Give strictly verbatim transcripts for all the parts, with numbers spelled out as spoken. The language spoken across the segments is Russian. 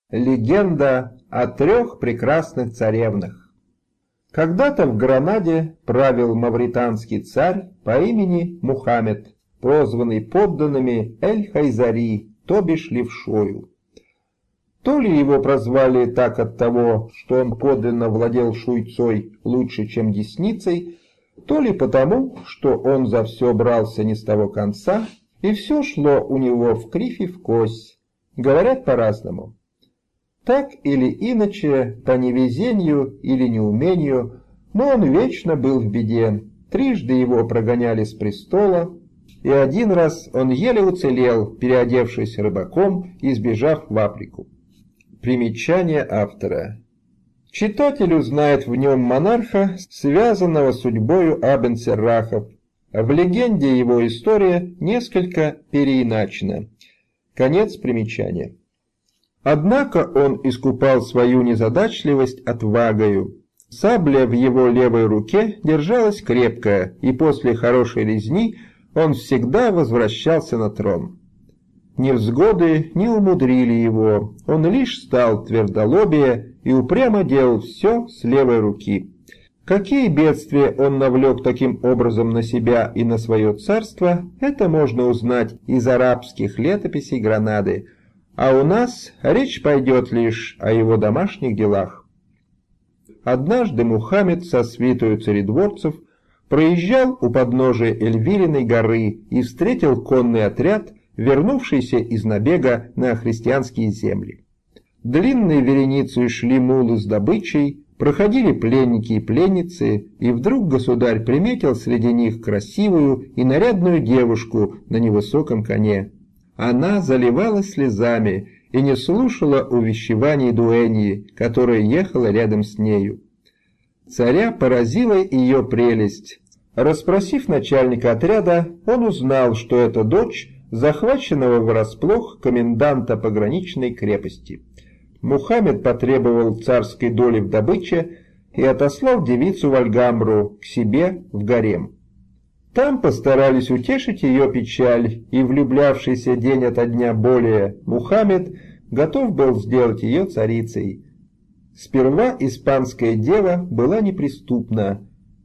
Легенда о трех прекрасных царевнах. Когда-то в Гранаде правил мавританский царь по имени Мухаммед, прозванный подданными Эль-Хайзари, то бишь левшою. То ли его прозвали так от того, что он подлинно владел шуйцой лучше, чем десницей, то ли потому, что он за все брался не с того конца, и все шло у него в кривь и в кось. Говорят по-разному. Так или иначе, по невезению или неумению, но он вечно был в беде. Трижды его прогоняли с престола, и один раз он еле уцелел, переодевшись рыбаком и сбежав в Африку. Примечание автора. Читатель узнает в нем монарха, связанного судьбою Абен-Серрахов. В легенде его история несколько переиначена. Конец примечания. Однако он искупал свою незадачливость отвагою. Сабля в его левой руке держалась крепко, и после хорошей резни он всегда возвращался на трон. Невзгоды не умудрили его, он лишь стал твердолобее и упрямо делал все с левой руки. Какие бедствия он навлек таким образом на себя и на свое царство, это можно узнать из арабских летописей Гранады, а у нас речь пойдет лишь о его домашних делах. Однажды Мухаммед со свитою царедворцев проезжал у подножия Эльвириной горы и встретил конный отряд, вернувшийся из набега на христианские земли. Длинной вереницей шли мулы с добычей, проходили пленники и пленницы, и вдруг государь приметил среди них красивую и нарядную девушку на невысоком коне. Она заливалась слезами и не слушала увещеваний дуэньи, которая ехала рядом с нею. Царя поразила ее прелесть. Расспросив начальника отряда, он узнал, что это дочь захваченного врасплох коменданта пограничной крепости. Мухаммед потребовал царской доли в добыче и отослал девицу в Альгамбру к себе в гарем. Там постарались утешить ее печаль, и влюблявшийся день ото дня более Мухаммед готов был сделать ее царицей. Сперва испанская дева была неприступна.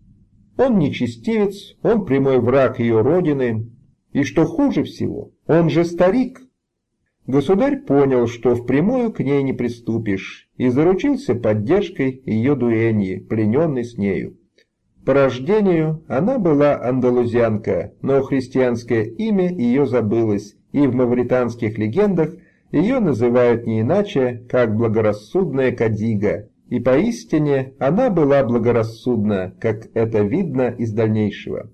Он нечестивец, он прямой враг ее родины, и что хуже всего, он же старик. Государь понял, что впрямую к ней не приступишь, и заручился поддержкой ее дуэньи, плененной с нею. По рождению она была андалузянка, но христианское имя ее забылось, и в мавританских легендах ее называют не иначе, как благорассудная Кадига, и поистине она была благорассудна, как это видно из дальнейшего.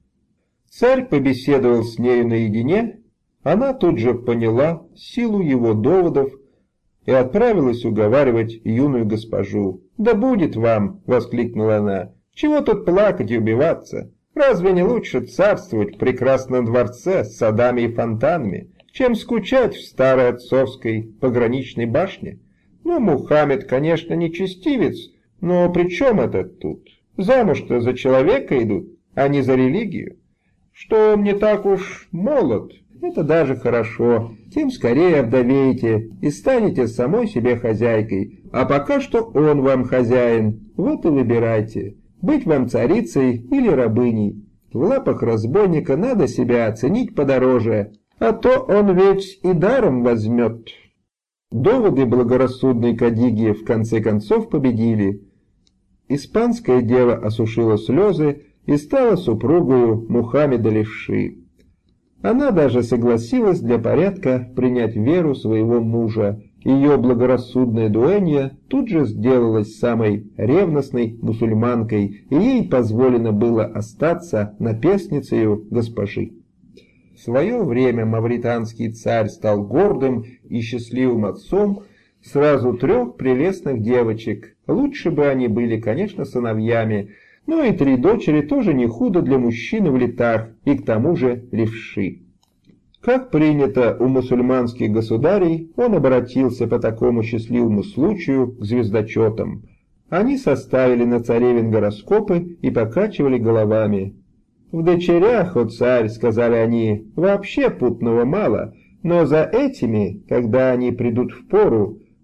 Царь побеседовал с нею наедине, она тут же поняла силу его доводов и отправилась уговаривать юную госпожу. «Да будет вам!» — воскликнула она. «Чего тут плакать и убиваться? Разве не лучше царствовать в прекрасном дворце с садами и фонтанами, чем скучать в старой отцовской пограничной башне? Ну, Мухаммед, конечно, нечестивец, но при чем это тут? Замуж-то за человека идут, а не за религию. Что он не так уж молод, это даже хорошо, тем скорее овдовеете и станете самой себе хозяйкой, а пока что он вам хозяин, вот и выбирайте». Быть вам царицей или рабыней. В лапах разбойника надо себя оценить подороже, а то он ведь и даром возьмет. Доводы благорассудной Кадиги в конце концов победили. Испанская дева осушила слезы и стала супругою Мухаммеда Левши. Она даже согласилась для порядка принять веру своего мужа. Ее благорассудная дуэнья тут же сделалась самой ревностной мусульманкой, и ей позволено было остаться наперсницею госпожи. В свое время мавританский царь стал гордым и счастливым отцом сразу трех прелестных девочек. Лучше бы они были, конечно, сыновьями, но и три дочери тоже не худо для мужчины в летах, и к тому же левши. Как принято у мусульманских государей, он обратился по такому счастливому случаю к звездочетам. Они составили на царевин гороскопы и покачивали головами. «В дочерях, о царь, — сказали они, — вообще путного мало, но за этими, когда они придут в пору,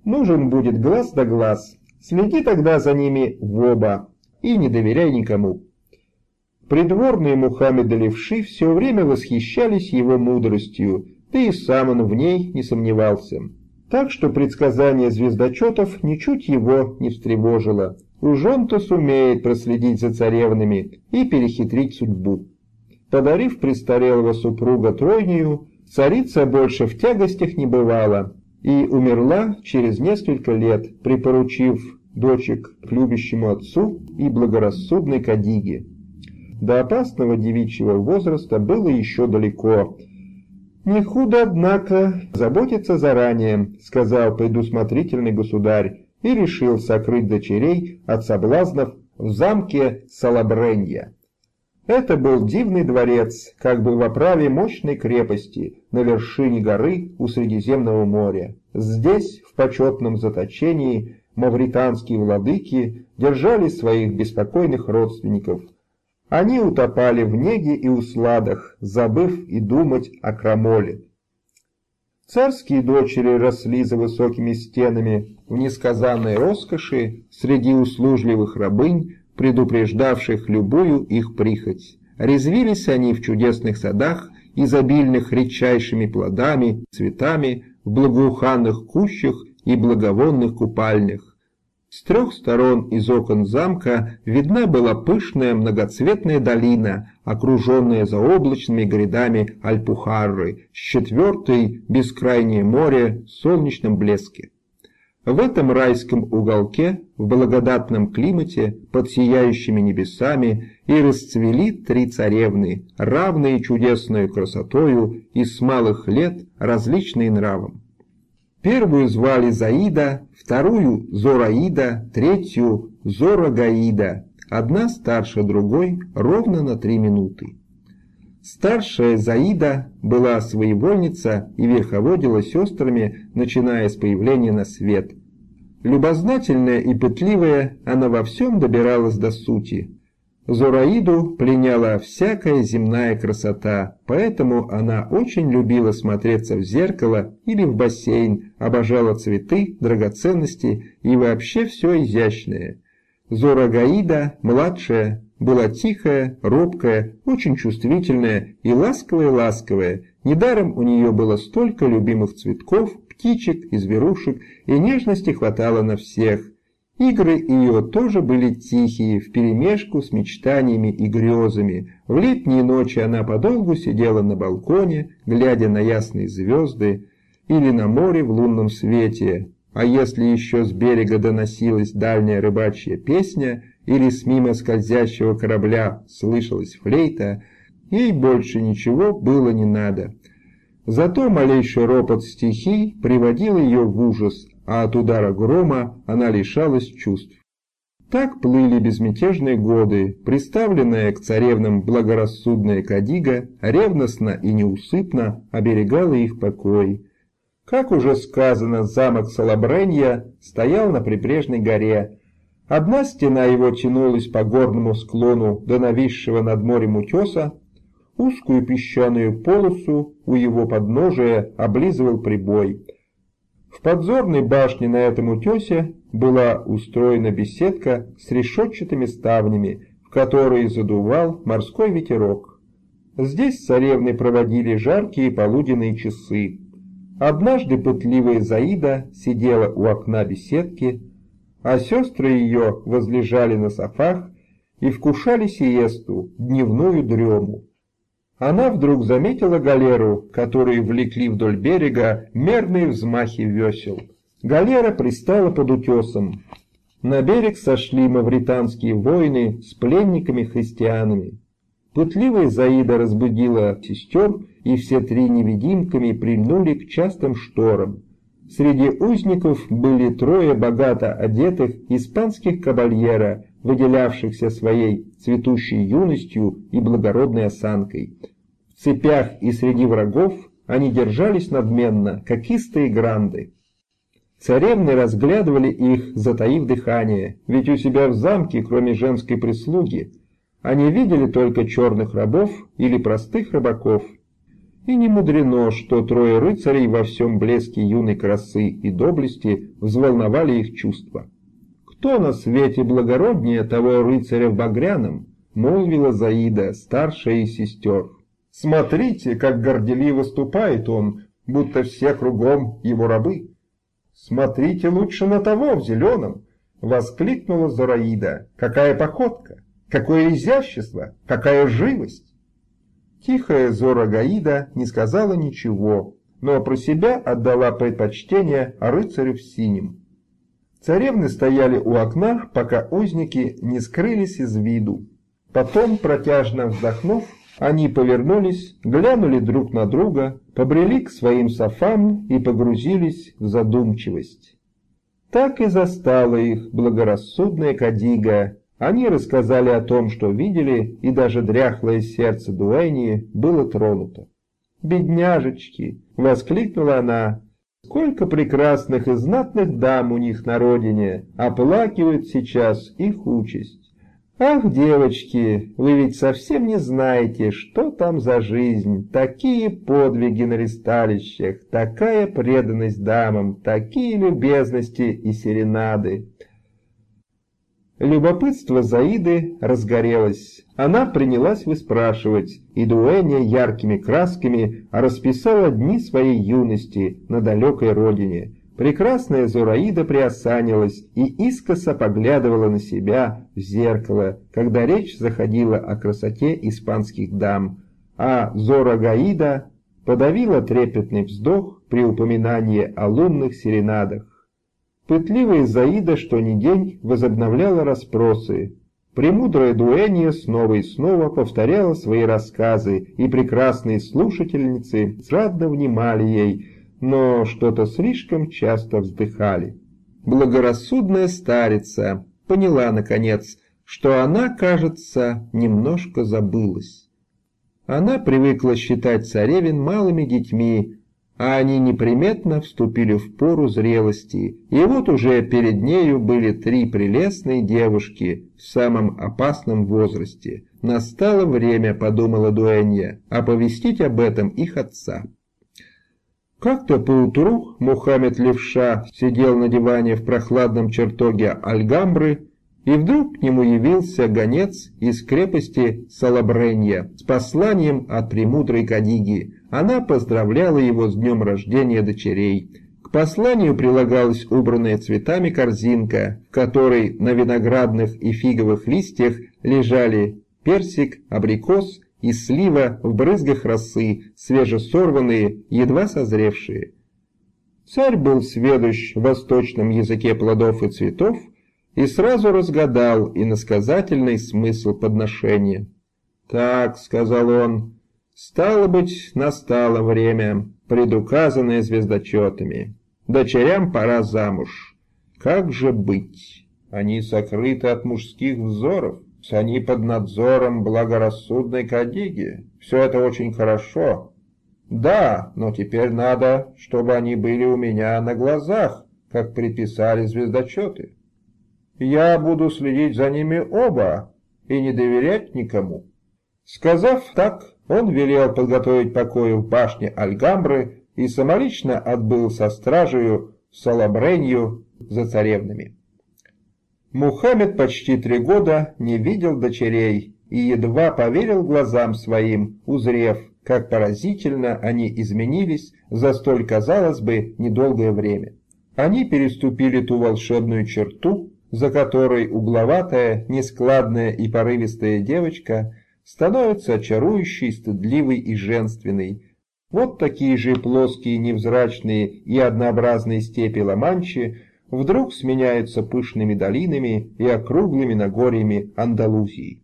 Нужен будет глаз да глаз. Следи тогда за ними в оба и не доверяй никому. Придворные Мухаммеда левши все время восхищались его мудростью, да и сам он в ней не сомневался. Так что предсказание звездочетов ничуть его не встревожило. Уж он-то сумеет проследить за царевнами и перехитрить судьбу. Подарив престарелого супруга тройнию, царица больше в тягостях не бывала и умерла через несколько лет, припоручив дочек к любящему отцу и благорассудной Кадиге. До опасного девичьего возраста было еще далеко. «Не худо, однако, заботиться заранее», — сказал предусмотрительный государь, и решил сокрыть дочерей от соблазнов в замке Салабренья. Это был дивный дворец, как бы в оправе мощной крепости на вершине горы у Средиземного моря. Здесь, в почетном заточении, мавританские владыки держали своих беспокойных родственников. Они утопали в неге и усладах, забыв и думать о крамоле. Царские дочери росли за высокими стенами в несказанной роскоши среди услужливых рабынь, предупреждавших любую их прихоть. Резвились они в чудесных садах, изобильных редчайшими плодами, цветами, в благоуханных кущах и благовонных купальнях. С трех сторон из окон замка видна была пышная многоцветная долина, окруженная заоблачными грядами Альпухарры, с четвертой — бескрайнее море в солнечном блеске. В этом райском уголке, в благодатном климате, под сияющими небесами, и расцвели три царевны, равные чудесной красотою и с малых лет различные нравом. Первую звали Заида, вторую Зораида, третью Зорагаида, одна старше другой ровно на три минуты. Старшая Заида была своевольница и верховодила сестрами, начиная с появления на свет. Любознательная и пытливая, она во всем добиралась до сути. Зораиду пленяла всякая земная красота, поэтому она очень любила смотреться в зеркало или в бассейн, обожала цветы, драгоценности и вообще все изящное. Зорагаида, младшая, была тихая, робкая, очень чувствительная и ласковая-ласковая. Недаром у нее было столько любимых цветков, птичек и зверушек, и нежности хватало на всех. Игры ее тоже были тихие, вперемешку с мечтаниями и грезами. В летние ночи она подолгу сидела на балконе, глядя на ясные звезды или на море в лунном свете. А если еще с берега доносилась дальняя рыбачья песня или с мимо скользящего корабля слышалась флейта, ей больше ничего было не надо. Зато малейший ропот стихий приводил ее в ужас, а от удара грома она лишалась чувств. Так плыли безмятежные годы, приставленная к царевнам благорассудная Кадига ревностно и неусыпно оберегала их покой. Как уже сказано, замок Салабренья стоял на прибрежной горе. Одна стена его тянулась по горному склону до нависшего над морем утеса, узкую песчаную полосу у его подножия облизывал прибой. В подзорной башне на этом утесе была устроена беседка с решетчатыми ставнями, в которые задувал морской ветерок. Здесь царевны проводили жаркие полуденные часы. Однажды пытливая Заида сидела у окна беседки, а сестры ее возлежали на софах и вкушали сиесту, дневную дрему. Она вдруг заметила галеру, которую влекли вдоль берега мерные взмахи весел. Галера пристала под утесом. На берег сошли мавританские воины с пленниками-христианами. Пытливая Заида разбудила сестер, и все три невидимками прильнули к частым шторам. Среди узников были трое богато одетых испанских кабальера, выделявшихся своей цветущей юностью и благородной осанкой. В цепях и среди врагов они держались надменно, как истые гранды. Царевны разглядывали их, затаив дыхание, ведь у себя в замке, кроме женской прислуги, они видели только черных рабов или простых рыбаков. И не мудрено, что трое рыцарей во всем блеске юной красы и доблести взволновали их чувства. «Кто на свете благороднее того рыцаря в багряном?» — молвила Заида, старшая из сестер. «Смотрите, как горделиво ступает он, будто все кругом его рабы». «Смотрите лучше на того в зеленом!» — воскликнула Зораида. «Какая походка! Какое изящество! Какая живость!» Тихая Зора-Гаида не сказала ничего, но про себя отдала предпочтение рыцарю в синем. Царевны стояли у окна, пока узники не скрылись из виду. Потом, протяжно вздохнув, они повернулись, глянули друг на друга, побрели к своим софам и погрузились в задумчивость. Так и застала их благорассудная Кадига. Они рассказали о том, что видели, и даже дряхлое сердце Дуэньи было тронуто. «Бедняжечки!» — воскликнула она. «Сколько прекрасных и знатных дам у них на родине оплакивают сейчас их участь! Ах, девочки, вы ведь совсем не знаете, что там за жизнь, такие подвиги на ристалищах, такая преданность дамам, такие любезности и серенады!» Любопытство Заиды разгорелось. Она принялась выспрашивать, и Дуэнья яркими красками расписала дни своей юности на далекой родине. Прекрасная Зораида приосанилась и искоса поглядывала на себя в зеркало, когда речь заходила о красоте испанских дам, а Зора-Гаида подавила трепетный вздох при упоминании о лунных серенадах. Пытливая Заида что ни день возобновляла расспросы. Премудрая Дуэнья снова и снова повторяла свои рассказы, и прекрасные слушательницы жадно внимали ей, но что-то слишком часто вздыхали. Благорассудная старица поняла, наконец, что она, кажется, немножко забылась. Она привыкла считать царевин малыми детьми, а они неприметно вступили в пору зрелости, и вот уже перед нею были три прелестные девушки в самом опасном возрасте. Настало время, подумала Дуэнья, оповестить об этом их отца. Как-то поутру Мухаммед Левша сидел на диване в прохладном чертоге Альгамбры, и вдруг к нему явился гонец из крепости Салабренья с посланием от премудрой Кадиги. Она поздравляла его с днем рождения дочерей. К посланию прилагалась убранная цветами корзинка, в которой на виноградных и фиговых листьях лежали персик, абрикос и слива в брызгах росы, свежесорванные, едва созревшие. Царь был сведущ в восточном языке плодов и цветов и сразу разгадал иносказательный смысл подношения. «Так», — сказал он, — «стало быть, настало время, предуказанное звездочетами. Дочерям пора замуж. Как же быть? Они сокрыты от мужских взоров, они под надзором благорассудной Кадиги. Все это очень хорошо. Да, но теперь надо, чтобы они были у меня на глазах, как предписали звездочеты. Я буду следить за ними оба и не доверять никому». Сказав так, он велел подготовить покои в башне Альгамбры и самолично отбыл со стражею в Салабренью за царевнами. Мухаммед почти три года не видел дочерей и едва поверил глазам своим, узрев, как поразительно они изменились за столь, казалось бы, недолгое время. Они переступили ту волшебную черту, за которой угловатая, нескладная и порывистая девочка становится очарующей, стыдливой и женственной. Вот такие же плоские, невзрачные и однообразные степи Ла-Манчи вдруг сменяются пышными долинами и округлыми нагорьями Андалусии.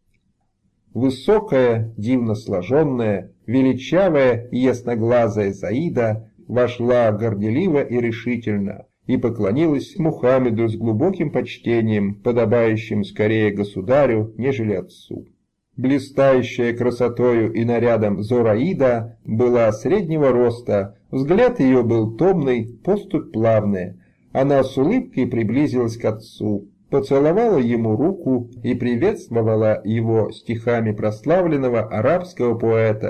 Высокая, дивно сложенная, величавая и ясноглазая Заида вошла горделиво и решительно и поклонилась Мухаммеду с глубоким почтением, подобающим скорее государю, нежели отцу. Блистающая красотою и нарядом Зораида была среднего роста, взгляд ее был томный, поступь плавная. Она с улыбкой приблизилась к отцу, поцеловала ему руку и приветствовала его стихами прославленного арабского поэта,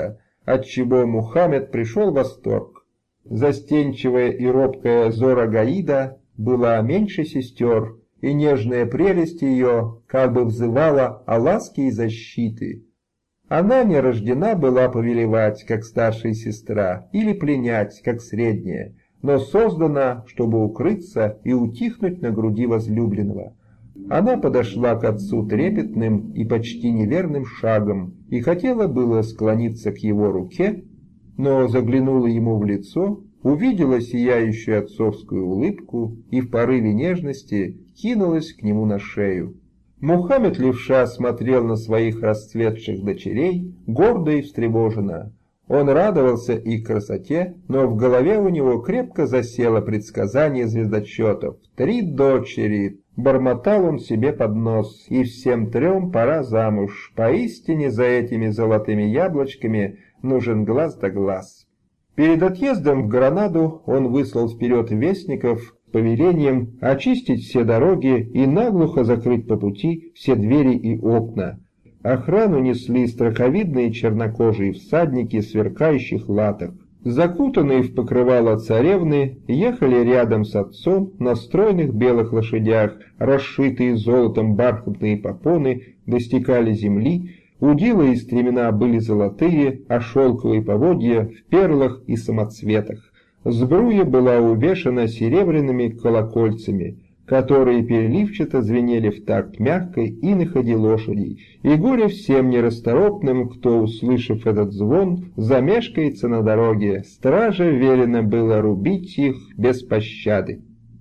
отчего Мухаммед пришел в восторг. Застенчивая и робкая Зора-Гаида была меньше сестер, и нежная прелесть ее как бы взывала о ласке и защите. Она не рождена была повелевать, как старшая сестра, или пленять, как средняя, но создана, чтобы укрыться и утихнуть на груди возлюбленного. Она подошла к отцу трепетным и почти неверным шагом и хотела было склониться к его руке, но заглянула ему в лицо, увидела сияющую отцовскую улыбку и в порыве нежности кинулась к нему на шею. Мухаммед левша смотрел на своих расцветших дочерей гордо и встревоженно. Он радовался их красоте, но в голове у него крепко засело предсказание звездочетов. «Три дочери!» — бормотал он себе под нос, «и всем трем пора замуж. Поистине за этими золотыми яблочками нужен глаз да глаз». Перед отъездом в Гранаду он выслал вперед вестников с повелением очистить все дороги и наглухо закрыть по пути все двери и окна. Охрану несли страховидные чернокожие всадники в сверкающих латах. Закутанные в покрывало царевны ехали рядом с отцом на стройных белых лошадях, расшитые золотом бархатные попоны достигали земли, удила и стремена были золотые, а шелковые поводья в перлах и самоцветах. Сбруя была увешана серебряными колокольцами, которые переливчато звенели в такт мягкой иноходи лошадей, и горе всем нерасторопным, кто, услышав этот звон, замешкается на дороге. Страже велено было рубить их без пощады.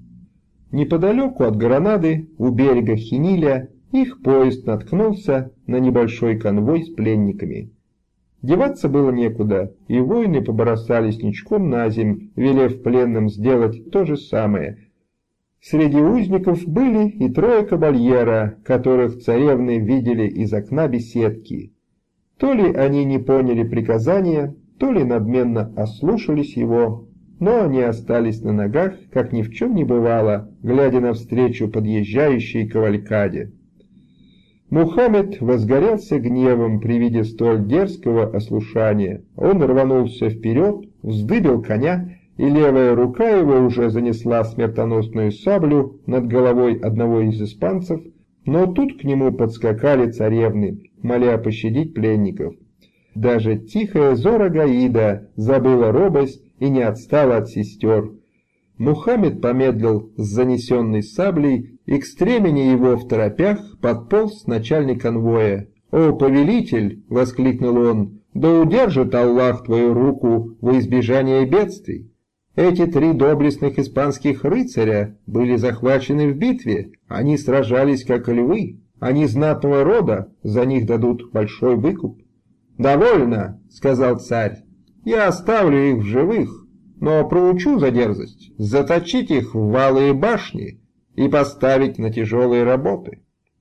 Неподалеку от Гранады, у берега Хиниля, их поезд наткнулся на небольшой конвой с пленниками. Деваться было некуда, и воины побросались ничком на земь, велев пленным сделать то же самое. Среди узников были и трое кабальера, которых царевны видели из окна беседки. То ли они не поняли приказания, то ли надменно ослушались его, но они остались на ногах, как ни в чем не бывало, глядя навстречу подъезжающей кавалькаде. Мухаммед возгорелся гневом при виде столь дерзкого ослушания. Он рванулся вперед, вздыбил коня, и левая рука его уже занесла смертоносную саблю над головой одного из испанцев, но тут к нему подскакали царевны, моля пощадить пленников. Даже тихая Зора-Гаида забыла робость и не отстала от сестер. Мухаммед помедлил с занесенной саблей, и к стремени его в торопях подполз начальник конвоя. «О, повелитель!» — воскликнул он. «Да удержит Аллах твою руку во избежание бедствий! Эти три доблестных испанских рыцаря были захвачены в битве, они сражались как львы, они знатного рода, за них дадут большой выкуп». «Довольно!» — сказал царь. «Я оставлю их в живых, но проучу за дерзость, заточить их в валы и башни и поставить на тяжелые работы».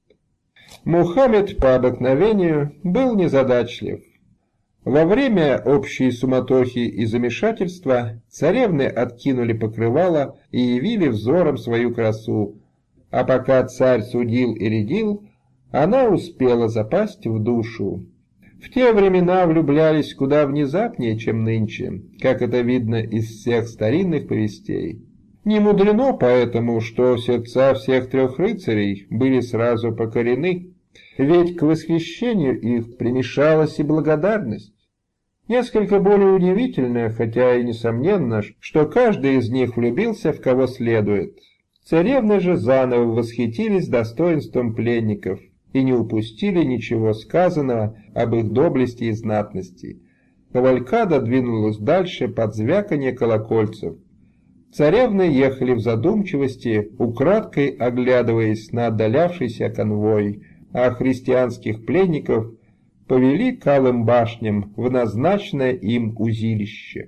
Мухаммед по обыкновению был незадачлив. Во время общей суматохи и замешательства царевны откинули покрывало и явили взором свою красу, а пока царь судил и рядил, она успела запасть в душу. В те времена влюблялись куда внезапнее, чем нынче, как это видно из всех старинных повестей. Не мудрено поэтому, что сердца всех трех рыцарей были сразу покорены, ведь к восхищению их примешалась и благодарность. Несколько более удивительно, хотя и несомненно, что каждый из них влюбился в кого следует. Царевны же заново восхитились достоинством пленников и не упустили ничего сказанного об их доблести и знатности. Кавалькада двинулась дальше под звяканье колокольцев. Царевны ехали в задумчивости, украдкой оглядываясь на отдалявшийся конвой, а христианских пленников повели к алым башням в назначенное им узилище.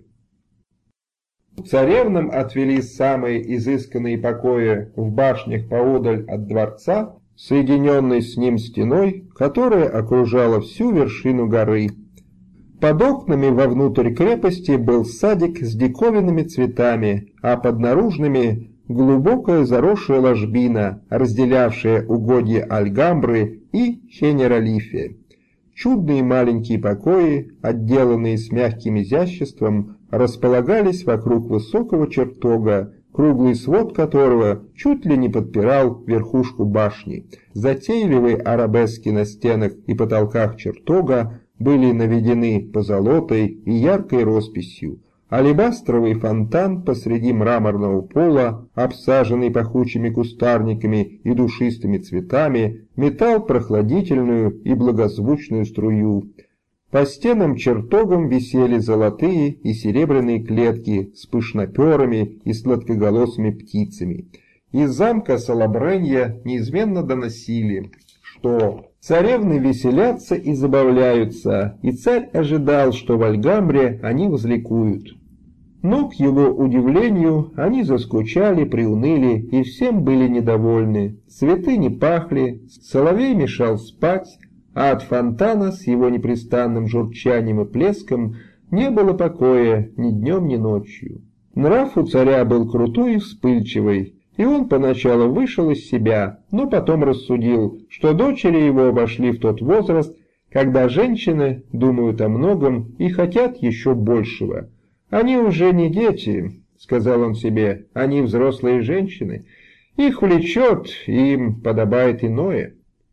Царевнам отвели самые изысканные покои в башнях поодаль от дворца, соединенной с ним стеной, которая окружала всю вершину горы. Под окнами вовнутрь крепости был садик с диковинными цветами, а под наружными глубокая заросшая ложбина, разделявшая угодья Альгамбры и Хенералифе. чудные маленькие покои, отделанные с мягким изяществом, располагались вокруг высокого чертога, круглый свод которого чуть ли не подпирал верхушку башни. Затейливые арабески на стенах и потолках чертога были наведены позолотой и яркой росписью. Алебастровый фонтан посреди мраморного пола, обсаженный пахучими кустарниками и душистыми цветами, метал прохладительную и благозвучную струю. По стенам чертогам висели золотые и серебряные клетки с пышноперыми и сладкоголосыми птицами. Из замка Салабренья неизменно доносили, что царевны веселятся и забавляются, и царь ожидал, что в Альгамбре они возликуют. Но, к его удивлению, они заскучали, приуныли и всем были недовольны. Цветы не пахли, соловей мешал спать, а от фонтана с его непрестанным журчанием и плеском не было покоя ни днем, ни ночью. Нрав у царя был крутой и вспыльчивый, и он поначалу вышел из себя, но потом рассудил, что дочери его вошли в тот возраст, когда женщины думают о многом и хотят еще большего. «Они уже не дети», — сказал он себе, — «они взрослые женщины. Их влечет, им подобает иное».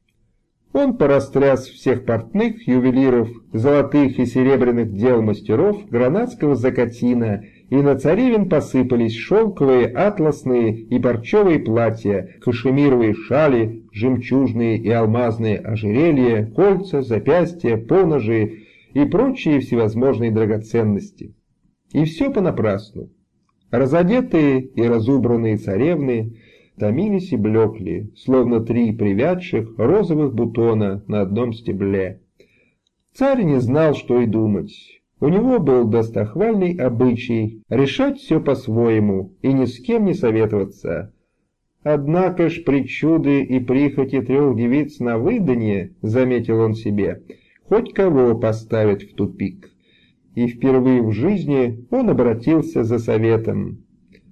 Он порастряс всех портных, ювелиров, золотых и серебряных дел мастеров гранадского закатина, и на царевин посыпались шелковые, атласные и парчевые платья, кашемировые шали, жемчужные и алмазные ожерелья, кольца, запястья, поножи и прочие всевозможные драгоценности. И все понапрасну. Разодетые и разубранные царевны томились и блекли, словно три привядших розовых бутона на одном стебле. Царь не знал, что и думать. У него был достохвальный обычай решать все по-своему и ни с кем не советоваться. «Однако ж причуды и прихоти трех девиц на выданье, — заметил он себе, — хоть кого поставят в тупик». И впервые в жизни он обратился за советом.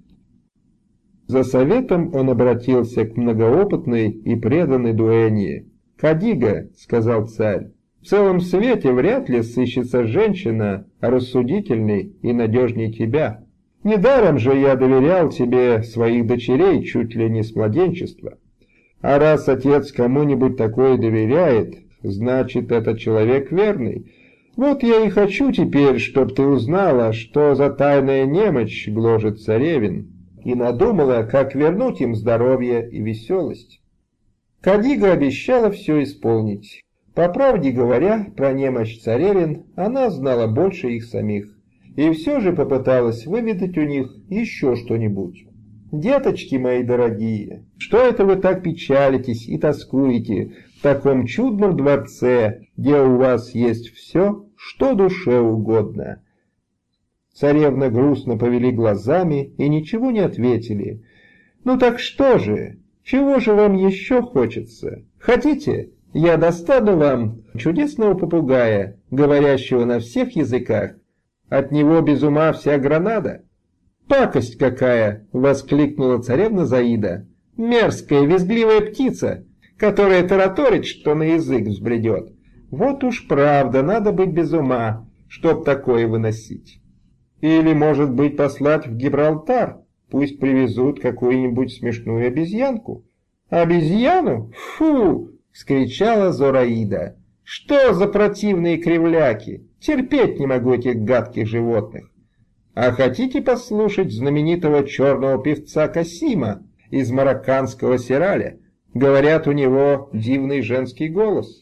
За советом он обратился к многоопытной и преданной дуэнье. «Кадига, — сказал царь, — в целом свете вряд ли сыщется женщина рассудительней и надежней тебя. Недаром же я доверял тебе своих дочерей чуть ли не с младенчества. А раз отец кому-нибудь такое доверяет, значит, это человек верный. Вот я и хочу теперь, чтоб ты узнала, что за тайная немочь гложет царевин, и надумала, как вернуть им здоровье и веселость». Кадига обещала все исполнить. По правде говоря, про немощь царевин она знала больше их самих, и все же попыталась выведать у них еще что-нибудь. «Деточки мои дорогие, что это вы так печалитесь и тоскуете в таком чудном дворце, где у вас есть все, что душе угодно?» Царевны грустно повели глазами и ничего не ответили. «Ну так что же? Чего же вам еще хочется? Хотите, я достану вам чудесного попугая, говорящего на всех языках? От него без ума вся Гранада». «Пакость какая!» — воскликнула царевна Заида. «Мерзкая, визгливая птица, которая тараторит, что на язык взбредет. Вот уж правда, надо быть без ума, чтоб такое выносить. Или, может быть, послать в Гибралтар, пусть привезут какую-нибудь смешную обезьянку». «Обезьяну? Фу!» — вскричала Зораида. «Что за противные кривляки? Терпеть не могу этих гадких животных. А хотите послушать знаменитого черного певца Касима из марокканского Сираля? Говорят, у него дивный женский голос».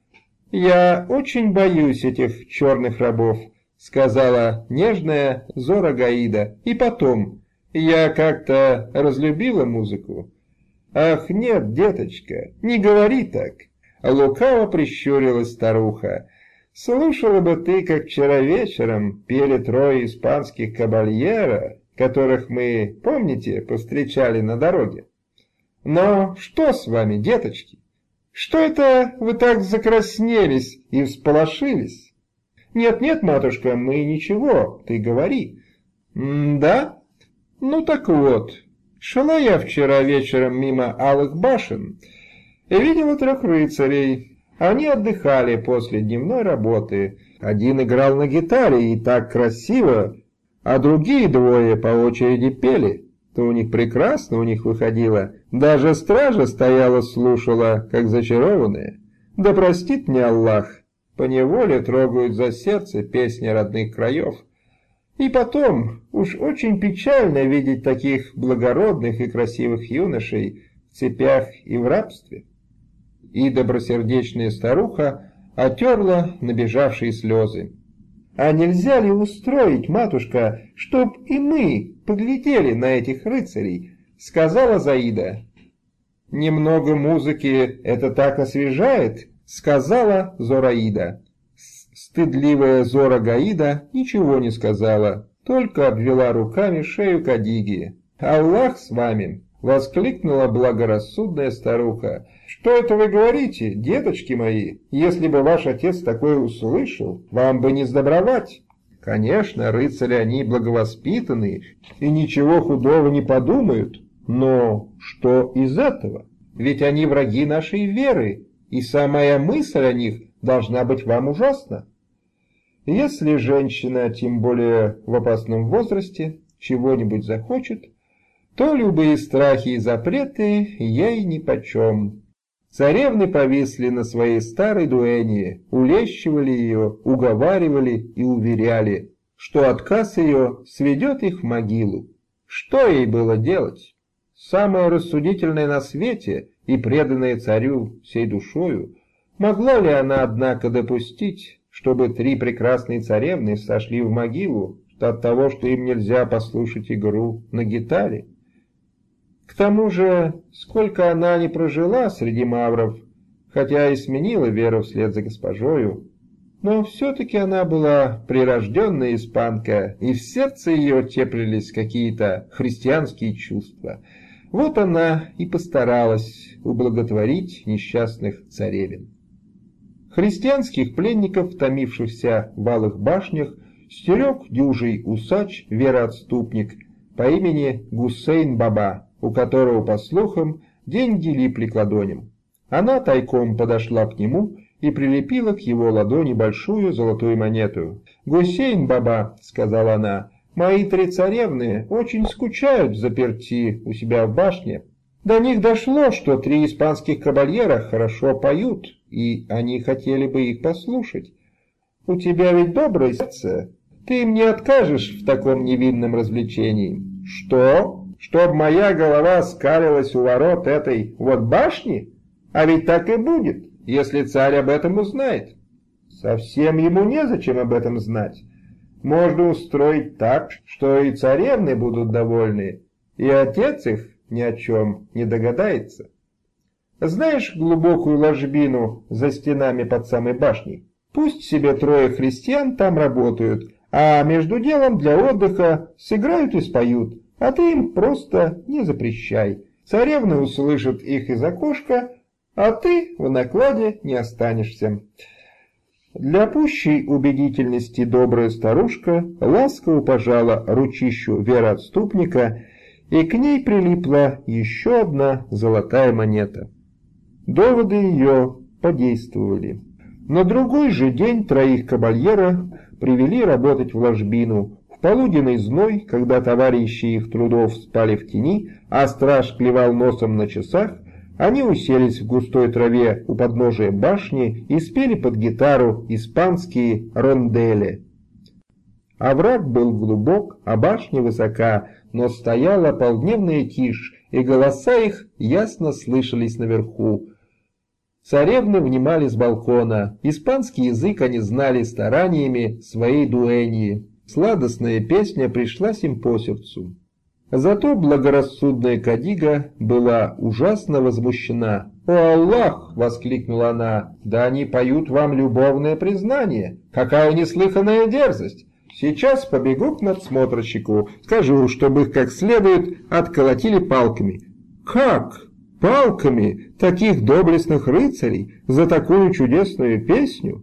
«Я очень боюсь этих черных рабов», — сказала нежная Зорагаида. «И потом, я как-то разлюбила музыку». «Ах, нет, деточка, не говори так», — лукаво прищурилась старуха. «Слушала бы ты, как вчера вечером пели трое испанских кабальера, которых мы, помните, повстречали на дороге. Но что с вами, деточки? Что это вы так закраснелись и всполошились?» «Нет-нет, матушка, мы ничего, ты говори». «Да? Ну так вот, шла я вчера вечером мимо Алых башен и видела трех рыцарей. Они отдыхали после дневной работы. Один играл на гитаре и так красиво, а другие двое по очереди пели. То у них прекрасно у них выходило. Даже стража стояла, слушала, как зачарованная. Да простит мне Аллах, поневоле трогают за сердце песни родных краев. И потом, уж очень печально видеть таких благородных и красивых юношей в цепях и в рабстве. И добросердечная старуха отерла набежавшие слезы. «А нельзя ли устроить, матушка, чтоб и мы поглядели на этих рыцарей?» — сказала Заида. «Немного музыки это так освежает», — сказала Зораида. Стыдливая Зора Гаида ничего не сказала, только обвела руками шею Кадиги. «Аллах с вами!» — воскликнула благорассудная старуха. «Что это вы говорите, деточки мои? Если бы ваш отец такое услышал, вам бы не сдобровать. Конечно, рыцари они благовоспитанные и ничего худого не подумают, но что из этого? Ведь они враги нашей веры, и самая мысль о них должна быть вам ужасна. Если женщина, тем более в опасном возрасте, чего-нибудь захочет, то любые страхи и запреты ей нипочем». Царевны повисли на своей старой дуэне, улещивали ее, уговаривали и уверяли, что отказ ее сведет их в могилу. Что ей было делать? Самая рассудительная на свете и преданная царю всей душою, могла ли она, однако, допустить, чтобы три прекрасные царевны сошли в могилу от того, что им нельзя послушать игру на гитаре? К тому же, сколько она не прожила среди мавров, хотя и сменила веру вслед за госпожою, но все-таки она была прирожденная испанка, и в сердце ее теплились какие-то христианские чувства. Вот она и постаралась ублаготворить несчастных царевен. Христианских пленников, томившихся в Алых башнях, стерег дюжий усач, вероотступник по имени Гусейн-баба, у которого, по слухам, деньги липли к ладоням. Она тайком подошла к нему и прилепила к его ладони большую золотую монету. «Гусейн-баба», — сказала она, — «мои три царевны очень скучают заперти у себя в башне. До них дошло, что три испанских кабальера хорошо поют, и они хотели бы их послушать. У тебя ведь доброе сердце, ты им не откажешь в таком невинном развлечении». «Что? Чтоб моя голова скалилась у ворот этой вот башни? А ведь так и будет, если царь об этом узнает». «Совсем ему незачем об этом знать. Можно устроить так, что и царевны будут довольны, и отец их ни о чем не догадается. Знаешь глубокую ложбину за стенами под самой башней? Пусть себе трое христиан там работают, а между делом для отдыха сыграют и споют, а ты им просто не запрещай. Царевны услышат их из окошка, а ты в накладе не останешься». Для пущей убедительности добрая старушка ласково пожала ручищу вероотступника, и к ней прилипла еще одна золотая монета. Доводы ее подействовали. На другой же день троих кабальера привели работать в ложбину. В полуденный зной, когда товарищи их трудов спали в тени, а страж клевал носом на часах, они уселись в густой траве у подножия башни и спели под гитару испанские рондели. Овраг был глубок, а башня высока, но стояла полдневная тишь, и голоса их ясно слышались наверху. Царевны внимали с балкона, испанский язык они знали стараниями своей дуэньи. Сладостная песня пришлась им по сердцу. Зато благорассудная Кадига была ужасно возмущена. «О, Аллах!» — воскликнула она. «Да они поют вам любовное признание! Какая неслыханная дерзость! Сейчас побегу к надсмотрщику, скажу, чтобы их как следует отколотили палками». «Как? Палками таких доблестных рыцарей за такую чудесную песню?»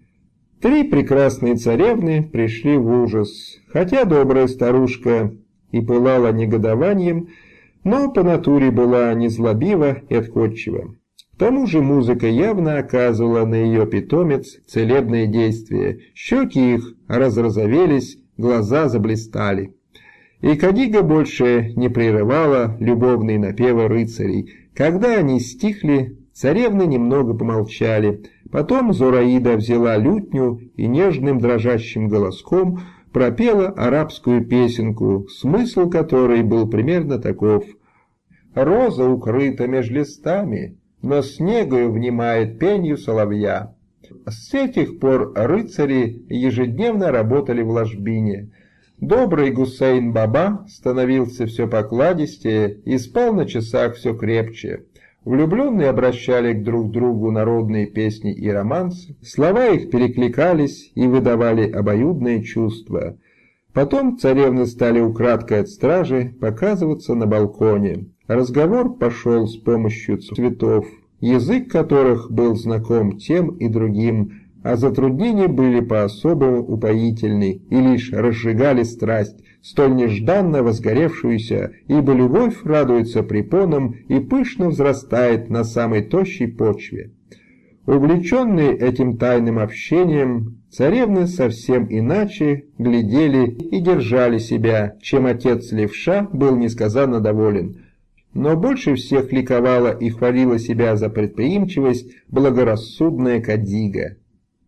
Три прекрасные царевны пришли в ужас, хотя добрая старушка и пылала негодованием, но по натуре была незлобива и отходчива. К тому же музыка явно оказывала на ее питомец целебное действие. Щеки их разрозовелись, глаза заблистали. И Кадига больше не прерывала любовные напевы рыцарей. Когда они стихли, царевны немного помолчали. Потом Зураида взяла лютню и нежным дрожащим голоском пропела арабскую песенку, смысл которой был примерно таков. «Роза укрыта меж листами, но снегою внимает пенью соловья». С этих пор рыцари ежедневно работали в ложбине. Добрый Гусейн-баба становился все покладистее и спал на часах все крепче. Влюбленные обращали друг к другу народные песни и романсы, слова их перекликались и выдавали обоюдные чувства. Потом царевны стали украдкой от стражи показываться на балконе. Разговор пошел с помощью цветов, язык которых был знаком тем и другим, а затруднения были по-особому упоительны и лишь разжигали страсть, столь нежданно возгоревшуюся, ибо любовь радуется препонам и пышно взрастает на самой тощей почве. Увлеченные этим тайным общением, царевны совсем иначе глядели и держали себя, чем отец левша был несказанно доволен. Но больше всех ликовала и хвалила себя за предприимчивость благорассудная Кадига.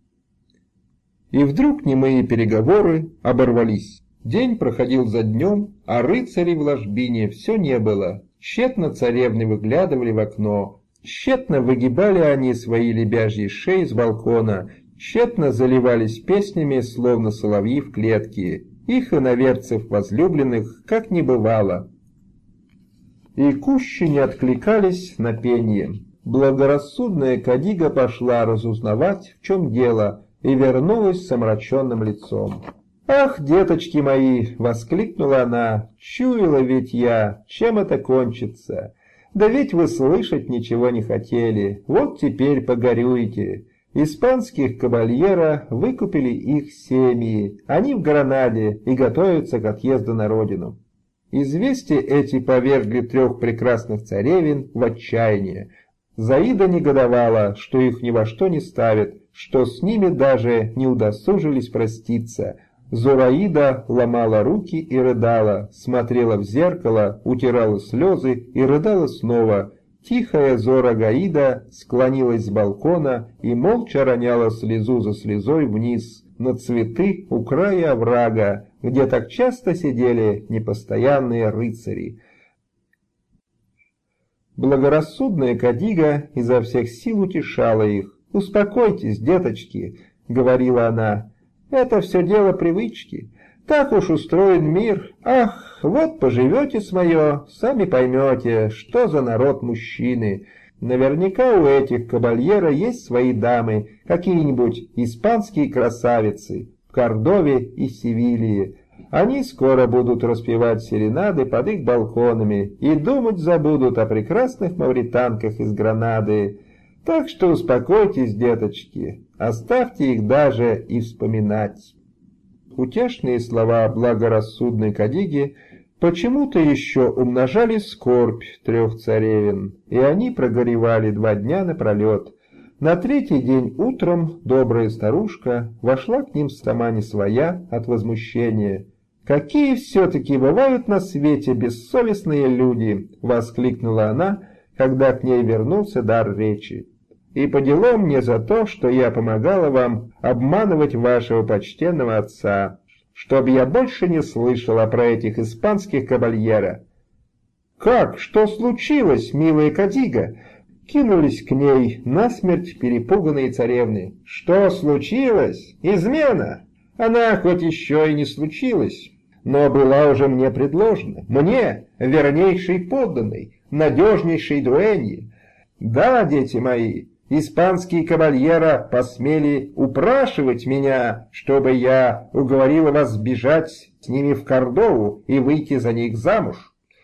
И вдруг немые переговоры оборвались. День проходил за днем, а рыцарей в ложбине все не было. Тщетно царевны выглядывали в окно, тщетно выгибали они свои лебяжьи шеи с балкона, тщетно заливались песнями, словно соловьи в клетке. Их иноверцев возлюбленных как не бывало. И кущи не откликались на пение. Благорассудная Кадига пошла разузнавать, в чем дело, и вернулась с омраченным лицом. «Ах, деточки мои!» — воскликнула она. «Чуяла ведь я, чем это кончится. Да ведь вы слышать ничего не хотели. Вот теперь погорюете. Испанских кабальера выкупили их семьи. Они в Гранаде и готовятся к отъезду на родину». Известия эти повергли трех прекрасных царевин в отчаяние. Заида негодовала, что их ни во что не ставят, что с ними даже не удосужились проститься. Зураида ломала руки и рыдала, смотрела в зеркало, утирала слезы и рыдала снова. Тихая Зора Гаида склонилась с балкона и молча роняла слезу за слезой вниз, на цветы у края оврага, где так часто сидели непостоянные рыцари. Благорассудная Кадига изо всех сил утешала их. «Успокойтесь, деточки», — говорила она, — «это все дело привычки. Так уж устроен мир. Ах, вот поживете с мое, сами поймете, что за народ мужчины. Наверняка у этих кабальера есть свои дамы, какие-нибудь испанские красавицы в Кордове и Севилье. Они скоро будут распевать серенады под их балконами и думать забудут о прекрасных мавританках из Гранады. Так что успокойтесь, деточки, оставьте их даже и вспоминать». Утешные слова благорассудной Кадиги почему-то еще умножали скорбь трех царевин, и они прогоревали два дня напролет. На третий день утром добрая старушка вошла к ним сама не своя от возмущения. «Какие все-таки бывают на свете бессовестные люди!» — воскликнула она, когда к ней вернулся дар речи. «И по делам мне за то, что я помогала вам обманывать вашего почтенного отца, чтобы я больше не слышала про этих испанских кабальера». «Как? Что случилось, милая Кадига?» Кинулись к ней насмерть перепуганные царевны. «Что случилось? Измена! Она хоть еще и не случилась, но была уже мне предложена. Мне, вернейшей подданной, надежнейшей дуэньи. Да, дети мои, испанские кавальера посмели упрашивать меня, чтобы я уговорила вас сбежать с ними в Кордову и выйти за них замуж».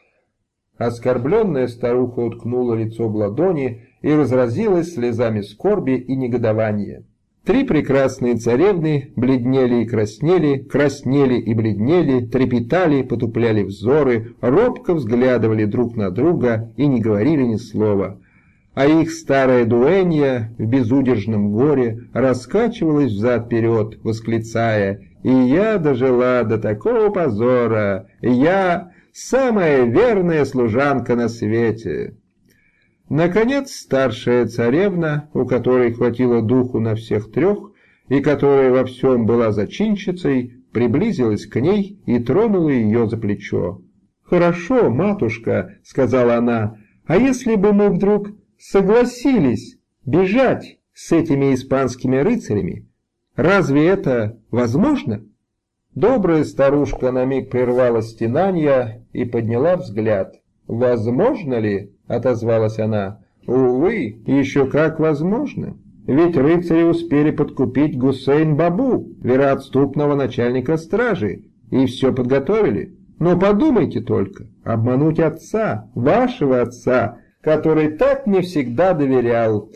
Оскорбленная старуха уткнула лицо в ладони и разразилась слезами скорби и негодования. Три прекрасные царевны бледнели и краснели, краснели и бледнели, трепетали, потупляли взоры, робко взглядывали друг на друга и не говорили ни слова. а их старая дуэнья в безудержном горе раскачивалась взад-вперед, восклицая: «И я дожила до такого позора! Я самая верная служанка на свете!» Наконец старшая царевна, у которой хватило духу на всех трех, и которая во всем была зачинщицей, приблизилась к ней и тронула ее за плечо. «Хорошо, матушка», — сказала она, — «а если бы мы вдруг согласились бежать с этими испанскими рыцарями, разве это возможно?» Добрая старушка на миг прервала стенанья и подняла взгляд. «Возможно ли?» — отозвалась она. «Увы, еще как возможно. Ведь рыцари успели подкупить Гусейн-бабу, вероотступного начальника стражи, и все подготовили. Но подумайте только, обмануть отца, вашего отца, который так мне всегда доверял».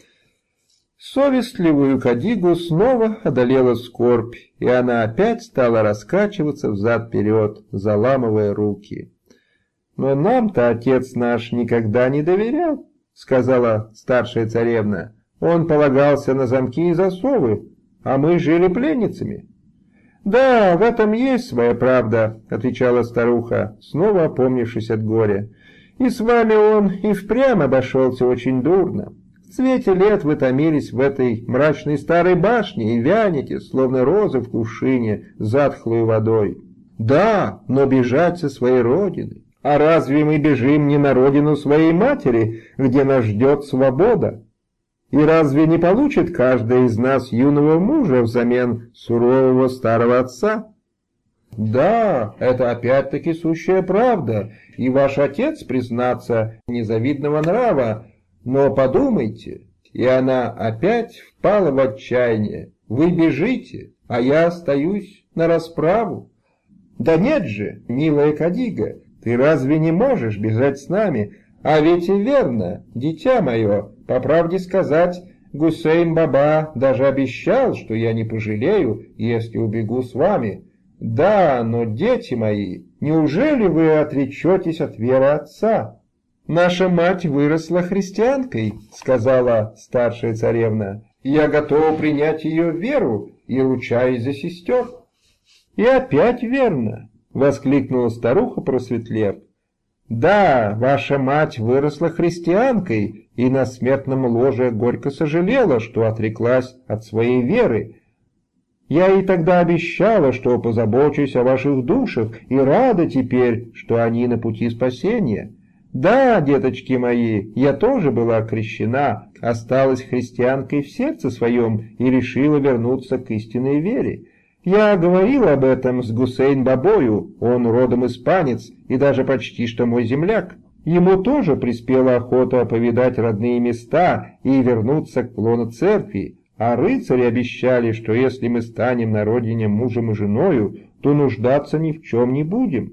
Совестливую Кадигу снова одолела скорбь, и она опять стала раскачиваться взад-вперед, заламывая руки. «Но нам-то отец наш никогда не доверял», — сказала старшая царевна. «Он полагался на замки и засовы, а мы жили пленницами». «Да, в этом есть своя правда», — отвечала старуха, снова опомнившись от горя. «И с вами он и впрямь обошелся очень дурно. В цвете лет вы томились в этой мрачной старой башне и вянете, словно розы в кувшине, затхлой водой. Да, но бежать со своей родины. А разве мы бежим не на родину своей матери, где нас ждет свобода? И разве не получит каждый из нас юного мужа взамен сурового старого отца?» «Да, это опять-таки сущая правда, и ваш отец, признаться, незавидного нрава. Но подумайте», и она опять впала в отчаяние. «Вы бежите, а я остаюсь на расправу». «Да нет же, милая Кадига, ты разве не можешь бежать с нами? А ведь и верно, дитя мое, по правде сказать, Гусейн-баба даже обещал, что я не пожалею, если убегу с вами. Да, но, дети мои, неужели вы отречетесь от веры отца?» «Наша мать выросла христианкой», — сказала старшая царевна. «Я готова принять ее веру и ручаюсь за сестер». «И опять верно», — воскликнула старуха, просветлев. «Да, ваша мать выросла христианкой и на смертном ложе горько сожалела, что отреклась от своей веры. Я ей тогда обещала, что позабочусь о ваших душах, и рада теперь, что они на пути спасения. Да, деточки мои, я тоже была крещена, осталась христианкой в сердце своем и решила вернуться к истинной вере. Я говорила об этом с Гусейн-бабою, он родом испанец и даже почти что мой земляк. Ему тоже приспела охота повидать родные места и вернуться к лону церкви, а рыцари обещали, что если мы станем на родине мужем и женою, то нуждаться ни в чем не будем».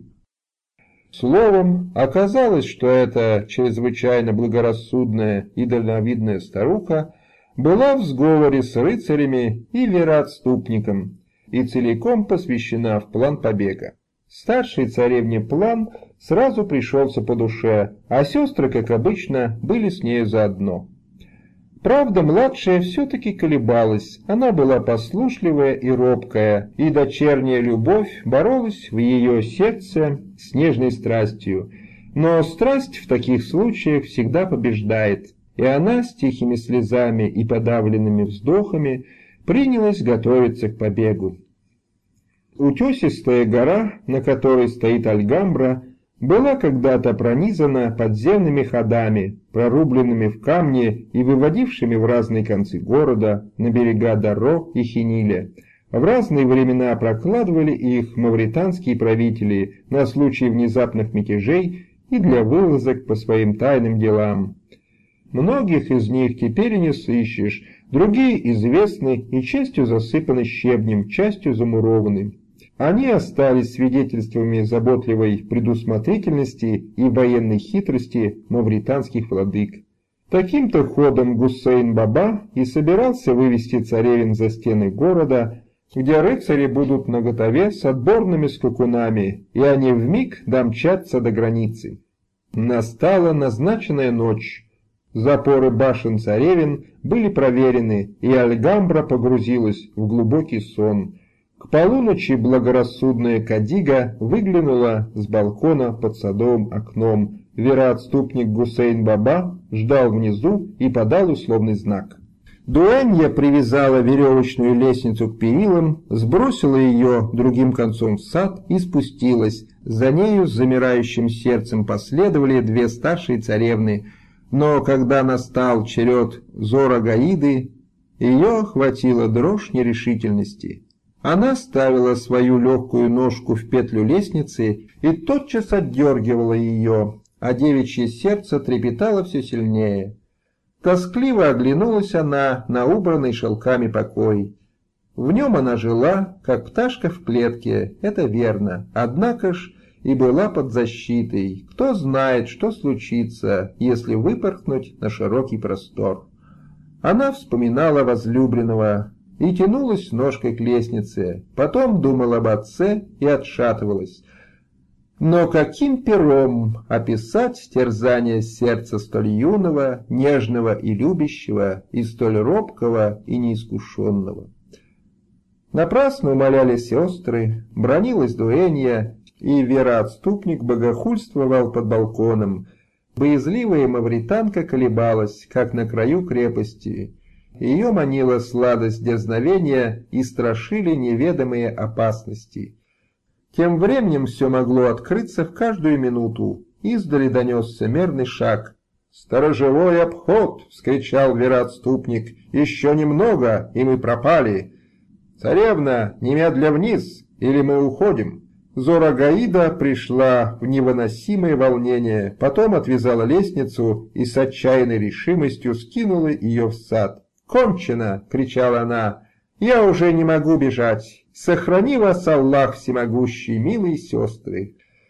Словом, оказалось, что эта чрезвычайно благорассудная и дальновидная старуха была в сговоре с рыцарями и вероотступником и целиком посвящена в план побега. Старшей царевне план сразу пришелся по душе, а сестры, как обычно, были с нею заодно. Правда, младшая все-таки колебалась, она была послушливая и робкая, и дочерняя любовь боролась в ее сердце с нежной страстью. Но страсть в таких случаях всегда побеждает, и она с тихими слезами и подавленными вздохами принялась готовиться к побегу. Утесистая гора, на которой стоит Альгамбра, была когда-то пронизана подземными ходами, прорубленными в камне и выводившими в разные концы города, на берега Даро и Хениля. В разные времена прокладывали их мавританские правители на случай внезапных мятежей и для вылазок по своим тайным делам. Многих из них теперь и не сыщешь, другие известны и частью засыпаны щебнем, частью замурованы. Они остались свидетельствами заботливой предусмотрительности и военной хитрости мавританских владык. Таким-то ходом Гусейн-баба и собирался вывести царевин за стены города, где рыцари будут наготове с отборными скакунами, и они вмиг домчатся до границы. Настала назначенная ночь. Запоры башен царевин были проверены, и Альгамбра погрузилась в глубокий сон. К полуночи благорассудная Кадига выглянула с балкона под садовым окном. Вероотступник Гусейн-баба ждал внизу и подал условный знак. Дуэнья привязала веревочную лестницу к перилам, сбросила ее другим концом в сад и спустилась. За нею с замирающим сердцем последовали две старшие царевны. Но когда настал черед Зора-Гаиды, ее охватила дрожь нерешительности. Она ставила свою легкую ножку в петлю лестницы и тотчас отдергивала ее, а девичье сердце трепетало все сильнее. Тоскливо оглянулась она на убранный шелками покой. В нем она жила, как пташка в клетке, это верно, однако ж и была под защитой. Кто знает, что случится, если выпорхнуть на широкий простор. Она вспоминала возлюбленного и тянулась ножкой к лестнице, потом думала об отце и отшатывалась. Но каким пером описать терзание сердца столь юного, нежного и любящего, и столь робкого и неискушенного? Напрасно умоляли сестры, бранилась дуэнья, и вероотступник богохульствовал под балконом. Боязливая мавританка колебалась, как на краю крепости. Ее манила сладость дерзновения и страшили неведомые опасности. Тем временем все могло открыться в каждую минуту. Издали донесся мерный шаг. «Сторожевой обход!» — вскричал вероотступник. «Еще немного, и мы пропали! Царевна, немедля вниз, или мы уходим!» Зора-Гаида пришла в невыносимое волнение, потом отвязала лестницу и с отчаянной решимостью скинула ее в сад. «Кончено!» — кричала она. «Я уже не могу бежать! Сохрани вас, Аллах всемогущий, милые сестры!»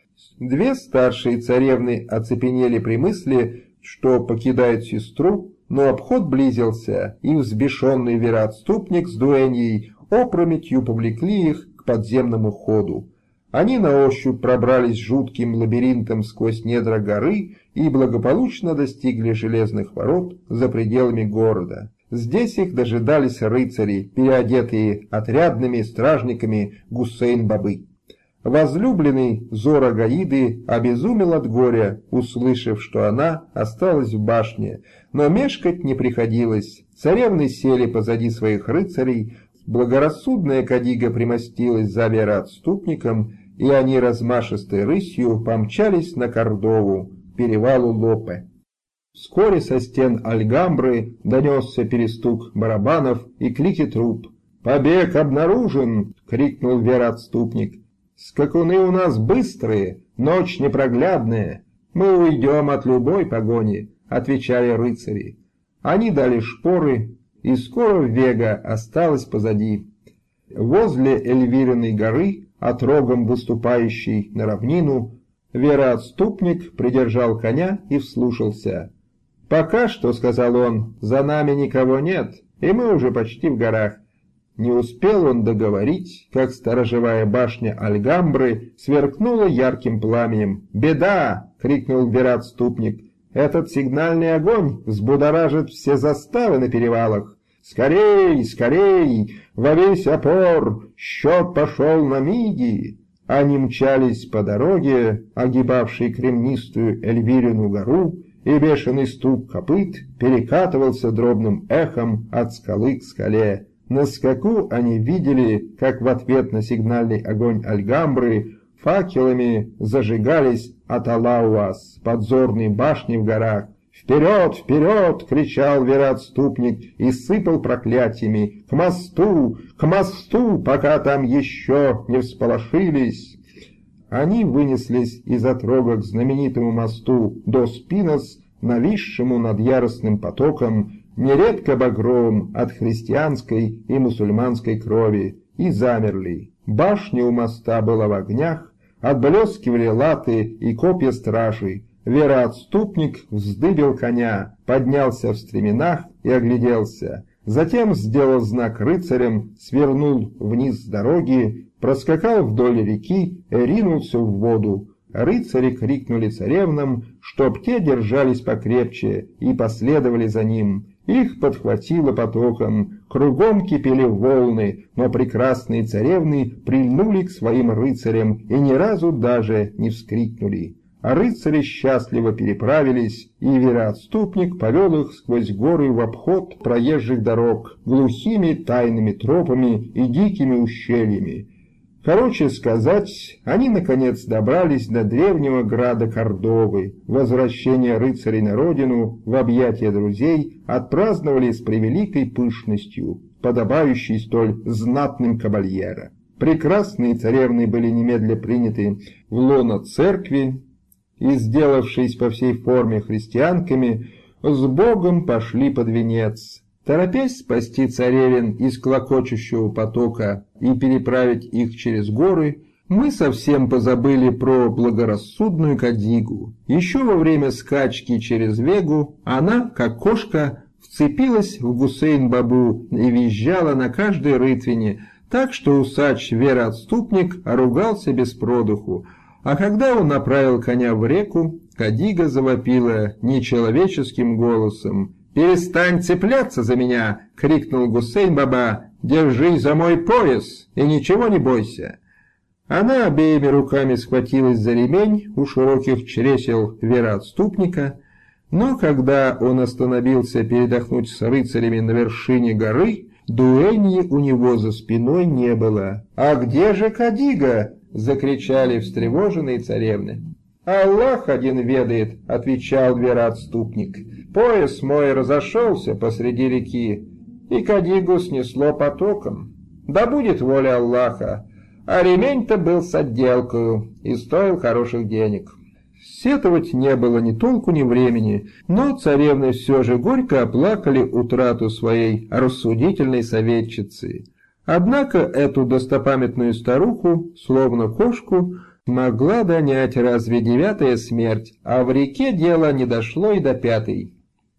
Две старшие царевны оцепенели при мысли, что покидают сестру, но обход близился, и взбешенный вероотступник с дуэньей опрометью повлекли их к подземному ходу. Они на ощупь пробрались жутким лабиринтом сквозь недра горы и благополучно достигли железных ворот за пределами города. Здесь их дожидались рыцари, переодетые отрядными стражниками Гусейн-бабы. Возлюбленный Зора-Гаиды обезумел от горя, услышав, что она осталась в башне, но мешкать не приходилось. Царевны сели позади своих рыцарей, благорассудная Кадига примостилась за вероотступником, и они размашистой рысью помчались на Кордову, к перевалу Лопе. Вскоре со стен Альгамбры донесся перестук барабанов и клики труп. «Побег обнаружен!» — крикнул вероотступник. «Скакуны у нас быстрые, ночь непроглядная. Мы уйдем от любой погони», — отвечали рыцари. Они дали шпоры, и скоро Вега осталась позади. Возле Эльвириной горы, отрогом выступающей на равнину, вероотступник придержал коня и вслушался. «Пока что, — сказал он, — за нами никого нет, и мы уже почти в горах». Не успел он договорить, как сторожевая башня Альгамбры сверкнула ярким пламенем. «Беда!» — крикнул вероотступник. «Этот сигнальный огонь взбудоражит все заставы на перевалах! Скорей, скорей! Во весь опор! Счет пошел на миги!» Они мчались по дороге, огибавшей кремнистую Эльвирину гору, и бешеный стук копыт перекатывался дробным эхом от скалы к скале. На скаку они видели, как в ответ на сигнальный огонь Альгамбры факелами зажигались Аталауас, подзорные башни в горах. «Вперед, вперед!» — кричал вероотступник и сыпал проклятиями. «К мосту, к мосту, пока там еще не всполошились!» Они вынеслись из отрога к знаменитому мосту Дос-Пинос, нависшему над яростным потоком, нередко багровым от христианской и мусульманской крови, и замерли. Башня у моста была в огнях, отблескивали латы и копья стражей. Вероотступник вздыбил коня, поднялся в стременах и огляделся. Затем сделал знак рыцарям, свернул вниз с дороги, проскакал вдоль реки и ринулся в воду. Рыцари крикнули царевнам, чтоб те держались покрепче и последовали за ним. Их подхватило потоком, кругом кипели волны, но прекрасные царевны прильнули к своим рыцарям и ни разу даже не вскрикнули. А рыцари счастливо переправились, и вероотступник повел их сквозь горы в обход проезжих дорог, глухими тайными тропами и дикими ущельями. Короче сказать, они наконец добрались до древнего града Кордовы. Возвращение рыцарей на родину в объятия друзей отпраздновали с превеликой пышностью, подобающей столь знатным кавальеро. Прекрасные царевны были немедля приняты в лоно церкви и, сделавшись по всей форме христианками, с Богом пошли под венец. Торопясь спасти царевен из клокочущего потока и переправить их через горы, мы совсем позабыли про благорассудную Кадигу. Еще во время скачки через Вегу она, как кошка, вцепилась в Гусейн-бабу и визжала на каждой рытвине, так что усач-вероотступник ругался без продуху. А когда он направил коня в реку, Кадига завопила нечеловеческим голосом: «Перестань цепляться за меня!» — крикнул Гусейн-баба. «Держись за мой пояс и ничего не бойся!» Она обеими руками схватилась за ремень у широких чресел вероотступника, но когда он остановился передохнуть с рыцарями на вершине горы, дуэньи у него за спиной не было. «А где же Кадига?» — закричали встревоженные царевны. «Аллах один ведает», — отвечал вероотступник. «Пояс мой разошелся посреди реки, и Кадигу снесло потоком. Да будет воля Аллаха, а ремень-то был с отделкою и стоил хороших денег». Сетовать не было ни толку, ни времени, но царевны все же горько оплакали утрату своей рассудительной советчицы. Однако эту достопамятную старуху, словно кошку, могла донять разве девятая смерть, а в реке дело не дошло и до пятой.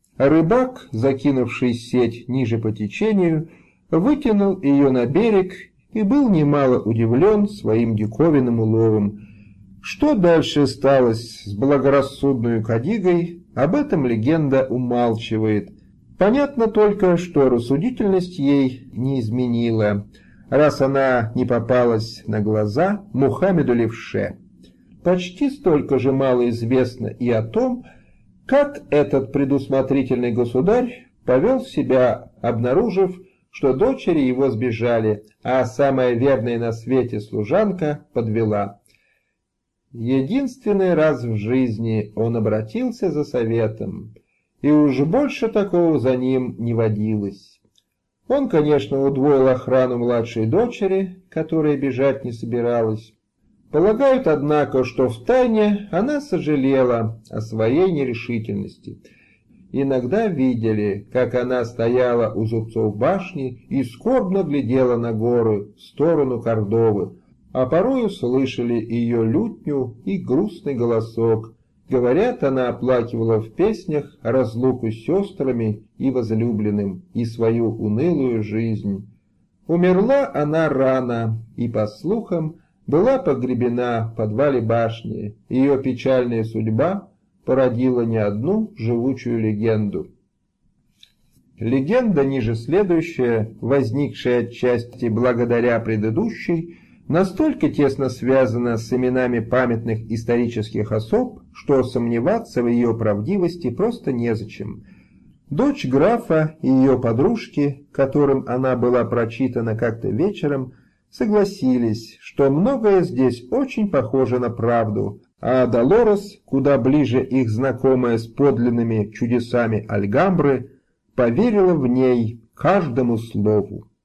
Рыбак, закинувший сеть ниже по течению, вытянул ее на берег и был немало удивлен своим диковинным уловом. Что дальше сталось с благорассудной Кадигой, об этом легенда умалчивает. Понятно только, что рассудительность ей не изменила, раз она не попалась на глаза Мухаммеду Левше. Почти столько же мало известно и о том, как этот предусмотрительный государь повел себя, обнаружив, что дочери его сбежали, а самая верная на свете служанка подвела. Единственный раз в жизни он обратился за советом, и уж больше такого за ним не водилось. Он, конечно, удвоил охрану младшей дочери, которая бежать не собиралась. Полагают, однако, что втайне она сожалела о своей нерешительности. Иногда видели, как она стояла у зубцов башни и скорбно глядела на горы в сторону Кордовы, а порою слышали ее лютню и грустный голосок. Говорят, она оплакивала в песнях разлуку с сестрами и возлюбленным и свою унылую жизнь. Умерла она рано и, по слухам, была погребена в подвале башни. Ее печальная судьба породила не одну живучую легенду. Легенда ниже следующая, возникшая отчасти благодаря предыдущей, настолько тесно связана с именами памятных исторических особ, что сомневаться в ее правдивости просто незачем. Дочь графа и ее подружки, которым она была прочитана как-то вечером, согласились, что многое здесь очень похоже на правду, а Долорес, куда ближе их знакомая с подлинными чудесами Альгамбры, поверила в ней каждому слову.